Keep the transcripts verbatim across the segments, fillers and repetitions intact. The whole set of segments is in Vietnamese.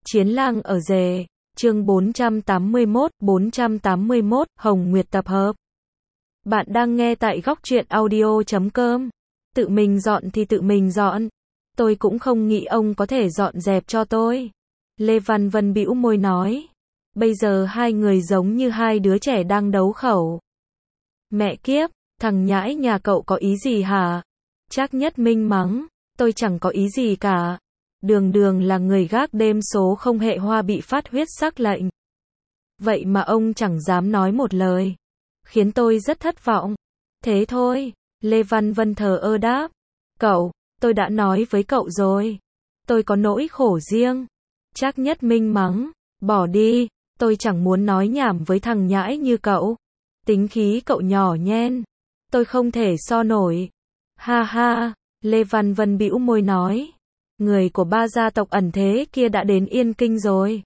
Chiến lang ở rể, chương bốn trăm tám mươi mốt, bốn trăm tám mươi mốt, Hồng Nguyệt tập hợp. Bạn đang nghe tại góc truyện audio chấm com. Tự mình dọn thì tự mình dọn. Tôi cũng không nghĩ ông có thể dọn dẹp cho tôi. Lê Văn Vân bĩu môi nói. Bây giờ hai người giống như hai đứa trẻ đang đấu khẩu. Mẹ kiếp, thằng nhãi nhà cậu có ý gì hả? Trác Nhất Minh mắng. Tôi chẳng có ý gì cả. Đường đường là người gác đêm số không hệ hoa bị phát huyết sắc lệnh. Vậy mà ông chẳng dám nói một lời. Khiến tôi rất thất vọng. Thế thôi, Lê Văn Vân thờ ơ đáp. Cậu, tôi đã nói với cậu rồi. Tôi có nỗi khổ riêng. Trác Nhất Minh mắng. Bỏ đi, tôi chẳng muốn nói nhảm với thằng nhãi như cậu. Tính khí cậu nhỏ nhen. Tôi không thể so nổi. Ha ha, Lê Văn Vân bĩu môi nói. Người của ba gia tộc ẩn thế kia đã đến Yên Kinh rồi.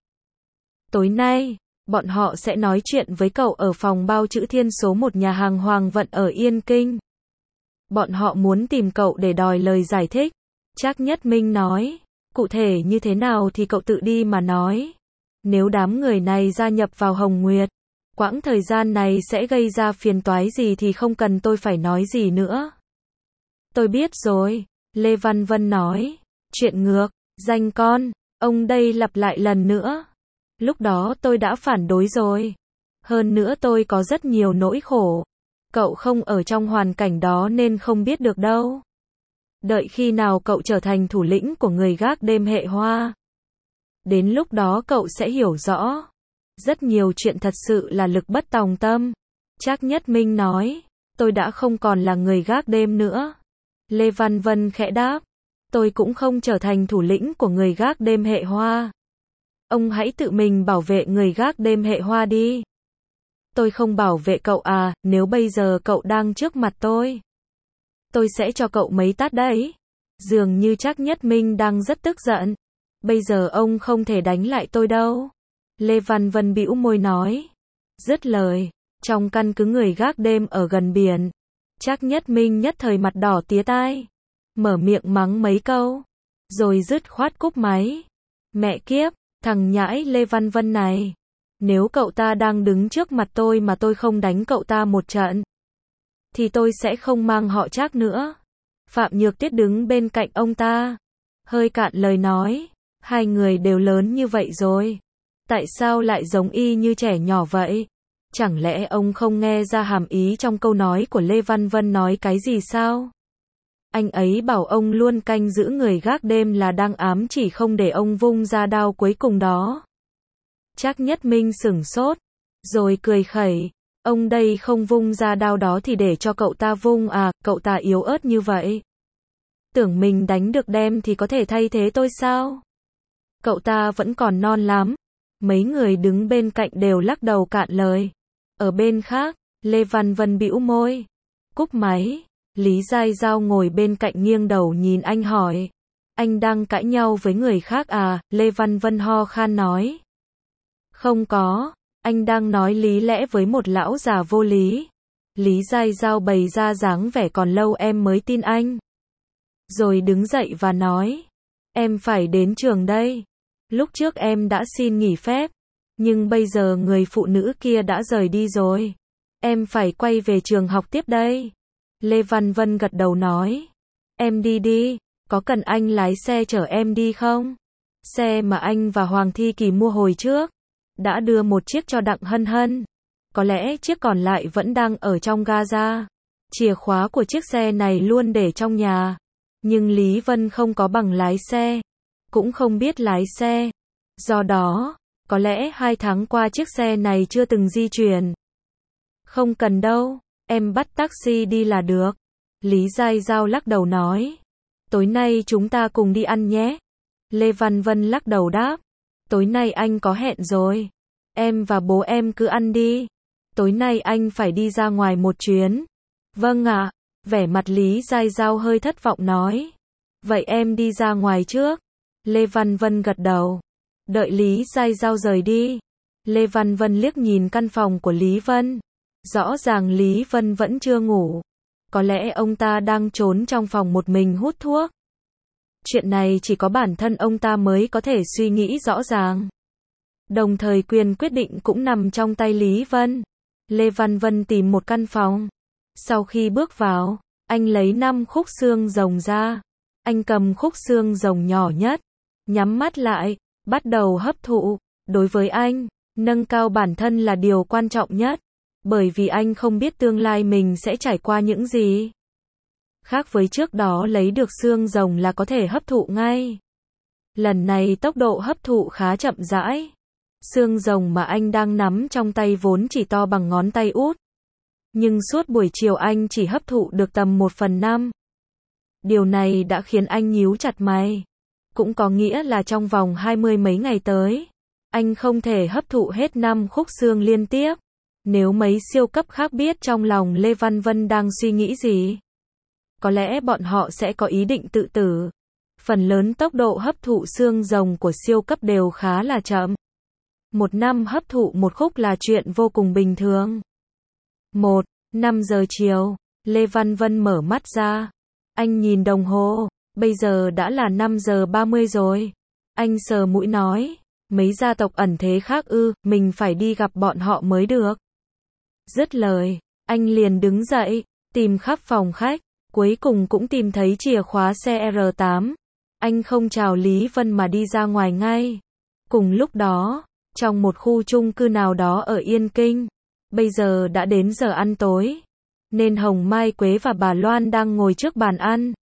Tối nay, bọn họ sẽ nói chuyện với cậu ở phòng bao chữ thiên số một nhà hàng Hoàng Vận ở Yên Kinh. Bọn họ muốn tìm cậu để đòi lời giải thích. Trác Nhất Minh nói, cụ thể như thế nào thì cậu tự đi mà nói. Nếu đám người này gia nhập vào Hồng Nguyệt, quãng thời gian này sẽ gây ra phiền toái gì thì không cần tôi phải nói gì nữa. Tôi biết rồi, Lê Văn Vân nói. Chuyện ngược, danh con, ông đây lặp lại lần nữa. Lúc đó tôi đã phản đối rồi. Hơn nữa tôi có rất nhiều nỗi khổ. Cậu không ở trong hoàn cảnh đó nên không biết được đâu. Đợi khi nào cậu trở thành thủ lĩnh của người gác đêm hệ hoa. Đến lúc đó cậu sẽ hiểu rõ. Rất nhiều chuyện thật sự là lực bất tòng tâm. Trác Nhất Minh nói, tôi đã không còn là người gác đêm nữa. Lê Văn Vân khẽ đáp. Tôi cũng không trở thành thủ lĩnh của người gác đêm hệ hoa. Ông hãy tự mình bảo vệ người gác đêm hệ hoa đi. Tôi không bảo vệ cậu à, nếu bây giờ cậu đang trước mặt tôi. Tôi sẽ cho cậu mấy tát đấy. Dường như Trác Nhất Minh đang rất tức giận. Bây giờ ông không thể đánh lại tôi đâu. Lê Văn Vân bĩu môi nói. Dứt lời, trong căn cứ người gác đêm ở gần biển. Trác Nhất Minh nhất thời mặt đỏ tía tai. Mở miệng mắng mấy câu, rồi dứt khoát cúp máy. Mẹ kiếp, thằng nhãi Lê Văn Vân này. Nếu cậu ta đang đứng trước mặt tôi mà tôi không đánh cậu ta một trận, thì tôi sẽ không mang họ Trác nữa. Phạm Nhược Tuyết đứng bên cạnh ông ta. Hơi cạn lời nói, hai người đều lớn như vậy rồi. Tại sao lại giống y như trẻ nhỏ vậy? Chẳng lẽ ông không nghe ra hàm ý trong câu nói của Lê Văn Vân nói cái gì sao? Anh ấy bảo ông luôn canh giữ người gác đêm là đang ám chỉ không để ông vung ra đao cuối cùng đó. Trác Nhất Minh sửng sốt, rồi cười khẩy. Ông đây không vung ra đao đó thì để cho cậu ta vung à, cậu ta yếu ớt như vậy. Tưởng mình đánh được đem thì có thể thay thế tôi sao? Cậu ta vẫn còn non lắm. Mấy người đứng bên cạnh đều lắc đầu cạn lời. Ở bên khác, Lê Văn Vân bĩu môi. Cúp máy. Lý Giai Giao ngồi bên cạnh nghiêng đầu nhìn anh hỏi. Anh đang cãi nhau với người khác à? Lê Văn Vân ho khan nói. Không có, anh đang nói lý lẽ với một lão già vô lý. Lý Giai Giao bày ra dáng vẻ còn lâu em mới tin anh. Rồi đứng dậy và nói. Em phải đến trường đây. Lúc trước em đã xin nghỉ phép. Nhưng bây giờ người phụ nữ kia đã rời đi rồi. Em phải quay về trường học tiếp đây. Lê Văn Vân gật đầu nói. Em đi đi, có cần anh lái xe chở em đi không? Xe mà anh và Hoàng Thi Kỳ mua hồi trước. Đã đưa một chiếc cho Đặng Hân Hân. Có lẽ chiếc còn lại vẫn đang ở trong gara. Chìa khóa của chiếc xe này luôn để trong nhà. Nhưng Lý Vân không có bằng lái xe. Cũng không biết lái xe. Do đó, có lẽ hai tháng qua chiếc xe này chưa từng di chuyển. Không cần đâu. Em bắt taxi đi là được. Lý Giai Giao lắc đầu nói. Tối nay chúng ta cùng đi ăn nhé. Lê Văn Vân lắc đầu đáp. Tối nay anh có hẹn rồi. Em và bố em cứ ăn đi. Tối nay anh phải đi ra ngoài một chuyến. Vâng ạ. Vẻ mặt Lý Giai Giao hơi thất vọng nói. Vậy em đi ra ngoài trước. Lê Văn Vân gật đầu. Đợi Lý Giai Giao rời đi. Lê Văn Vân liếc nhìn căn phòng của Lý Vân. Rõ ràng Lý Vân vẫn chưa ngủ. Có lẽ ông ta đang trốn trong phòng một mình hút thuốc. Chuyện này chỉ có bản thân ông ta mới có thể suy nghĩ rõ ràng. Đồng thời quyền quyết định cũng nằm trong tay Lý Vân. Lê Văn Vân tìm một căn phòng. Sau khi bước vào, anh lấy năm khúc xương rồng ra. Anh cầm khúc xương rồng nhỏ nhất, nhắm mắt lại, bắt đầu hấp thụ. Đối với anh, nâng cao bản thân là điều quan trọng nhất. Bởi vì anh không biết tương lai mình sẽ trải qua những gì. Khác với trước đó lấy được xương rồng là có thể hấp thụ ngay. Lần này tốc độ hấp thụ khá chậm rãi. Xương rồng mà anh đang nắm trong tay vốn chỉ to bằng ngón tay út. Nhưng suốt buổi chiều anh chỉ hấp thụ được tầm một phần năm. Điều này đã khiến anh nhíu chặt mày. Cũng có nghĩa là trong vòng hai mươi mấy ngày tới, anh không thể hấp thụ hết năm khúc xương liên tiếp. Nếu mấy siêu cấp khác biết trong lòng Lê Văn Vân đang suy nghĩ gì, có lẽ bọn họ sẽ có ý định tự tử. Phần lớn tốc độ hấp thụ xương rồng của siêu cấp đều khá là chậm. Một năm hấp thụ một khúc là chuyện vô cùng bình thường. Một, năm giờ chiều, Lê Văn Vân mở mắt ra. Anh nhìn đồng hồ, bây giờ đã là năm giờ ba mươi rồi. Anh sờ mũi nói, mấy gia tộc ẩn thế khác ư, mình phải đi gặp bọn họ mới được. Dứt lời, anh liền đứng dậy, tìm khắp phòng khách, cuối cùng cũng tìm thấy chìa khóa xe R tám. Anh không chào Lý Vân mà đi ra ngoài ngay. Cùng lúc đó, trong một khu chung cư nào đó ở Yên Kinh, bây giờ đã đến giờ ăn tối, nên Hồng Mai Quế và bà Loan đang ngồi trước bàn ăn,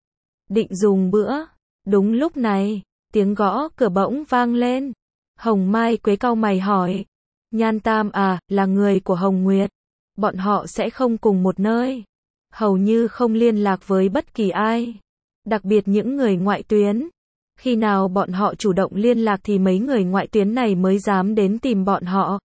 định dùng bữa. Đúng lúc này, tiếng gõ cửa bỗng vang lên. Hồng Mai Quế cau mày hỏi, Nhan Tam à, là người của Hồng Nguyệt. Bọn họ sẽ không cùng một nơi, hầu như không liên lạc với bất kỳ ai, đặc biệt những người ngoại tuyến. Khi nào bọn họ chủ động liên lạc thì mấy người ngoại tuyến này mới dám đến tìm bọn họ.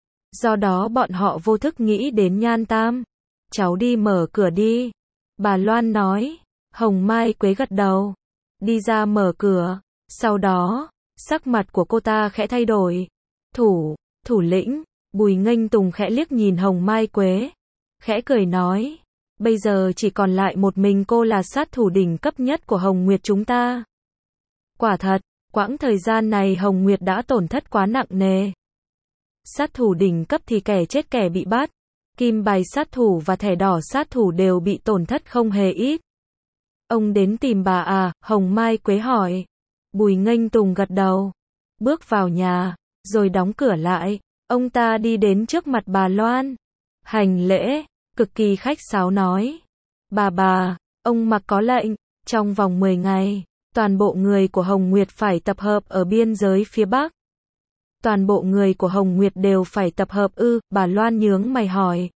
Do đó bọn họ vô thức nghĩ đến Nhan Tam. Cháu đi mở cửa đi, bà Loan nói. Hồng Mai Quế gật đầu, đi ra mở cửa. Sau đó, sắc mặt của cô ta khẽ thay đổi. Thủ, thủ lĩnh, Bùi Nghênh Tùng khẽ liếc nhìn Hồng Mai Quế, khẽ cười nói, bây giờ chỉ còn lại một mình cô là sát thủ đỉnh cấp nhất của Hồng Nguyệt chúng ta. Quả thật, quãng thời gian này Hồng Nguyệt đã tổn thất quá nặng nề. Sát thủ đỉnh cấp thì kẻ chết kẻ bị bắt, kim bài sát thủ và thẻ đỏ sát thủ đều bị tổn thất không hề ít. Ông đến tìm bà à? Hồng Mai Quế hỏi. Bùi Nghênh Tùng gật đầu, bước vào nhà, rồi đóng cửa lại. Ông ta đi đến trước mặt bà Loan, hành lễ, cực kỳ khách sáo nói, bà bà, ông mặc có lệnh, trong vòng mười ngày, toàn bộ người của Hồng Nguyệt phải tập hợp ở biên giới phía Bắc. Toàn bộ người của Hồng Nguyệt đều phải tập hợp ư? Bà Loan nhướng mày hỏi.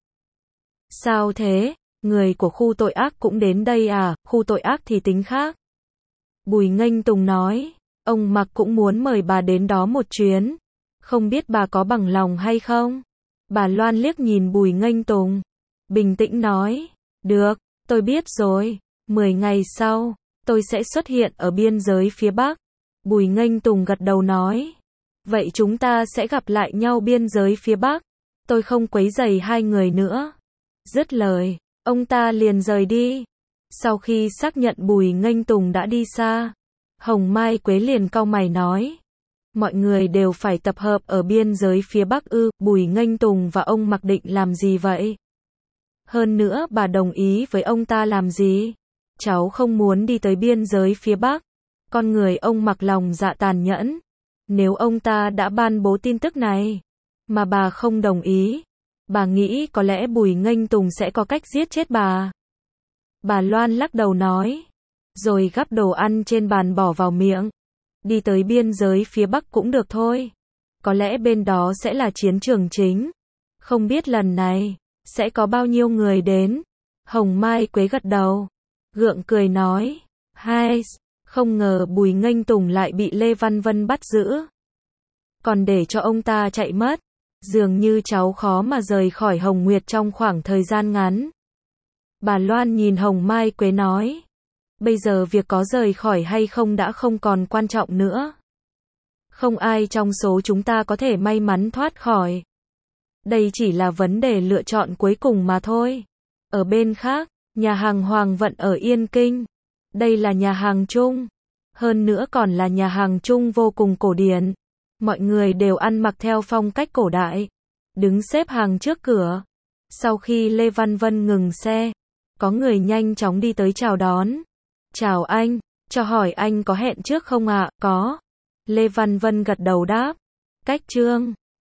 Sao thế? Người của khu tội ác cũng đến đây à? Khu tội ác thì tính khác. Bùi Nghênh Tùng nói, ông Mặc cũng muốn mời bà đến đó một chuyến. Không biết bà có bằng lòng hay không? Bà Loan liếc nhìn Bùi Nghênh Tùng, bình tĩnh nói, được, tôi biết rồi. Mười ngày sau, tôi sẽ xuất hiện ở biên giới phía Bắc. Bùi Nghênh Tùng gật đầu nói, vậy chúng ta sẽ gặp lại nhau biên giới phía Bắc. Tôi không quấy rầy hai người nữa. Dứt lời, ông ta liền rời đi. Sau khi xác nhận Bùi Nghênh Tùng đã đi xa, Hồng Mai Quế liền cau mày nói, mọi người đều phải tập hợp ở biên giới phía Bắc ư? Bùi Nghênh Tùng và ông Mặc định làm gì vậy? Hơn nữa bà đồng ý với ông ta làm gì? Cháu không muốn đi tới biên giới phía Bắc. Con người ông Mặc lòng dạ tàn nhẫn. Nếu ông ta đã ban bố tin tức này, mà bà không đồng ý, bà nghĩ có lẽ Bùi Nghênh Tùng sẽ có cách giết chết bà. Bà Loan lắc đầu nói, rồi gắp đồ ăn trên bàn bỏ vào miệng. Đi tới biên giới phía Bắc cũng được thôi. Có lẽ bên đó sẽ là chiến trường chính. Không biết lần này sẽ có bao nhiêu người đến. Hồng Mai Quế gật đầu, gượng cười nói, hai, không ngờ Bùi Nghênh Tùng lại bị Lê Văn Vân bắt giữ, còn để cho ông ta chạy mất. Dường như cháu khó mà rời khỏi Hồng Nguyệt trong khoảng thời gian ngắn. Bà Loan nhìn Hồng Mai Quế nói, bây giờ việc có rời khỏi hay không đã không còn quan trọng nữa. Không ai trong số chúng ta có thể may mắn thoát khỏi. Đây chỉ là vấn đề lựa chọn cuối cùng mà thôi. Ở bên khác, nhà hàng Hoàng Vận ở Yên Kinh. Đây là nhà hàng chung. Hơn nữa còn là nhà hàng chung vô cùng cổ điển. Mọi người đều ăn mặc theo phong cách cổ đại. Đứng xếp hàng trước cửa. Sau khi Lê Văn Vân ngừng xe, có người nhanh chóng đi tới chào đón. Chào anh, cho hỏi anh có hẹn trước không ạ? Có. Lê Văn Vân gật đầu đáp. Cách Trương.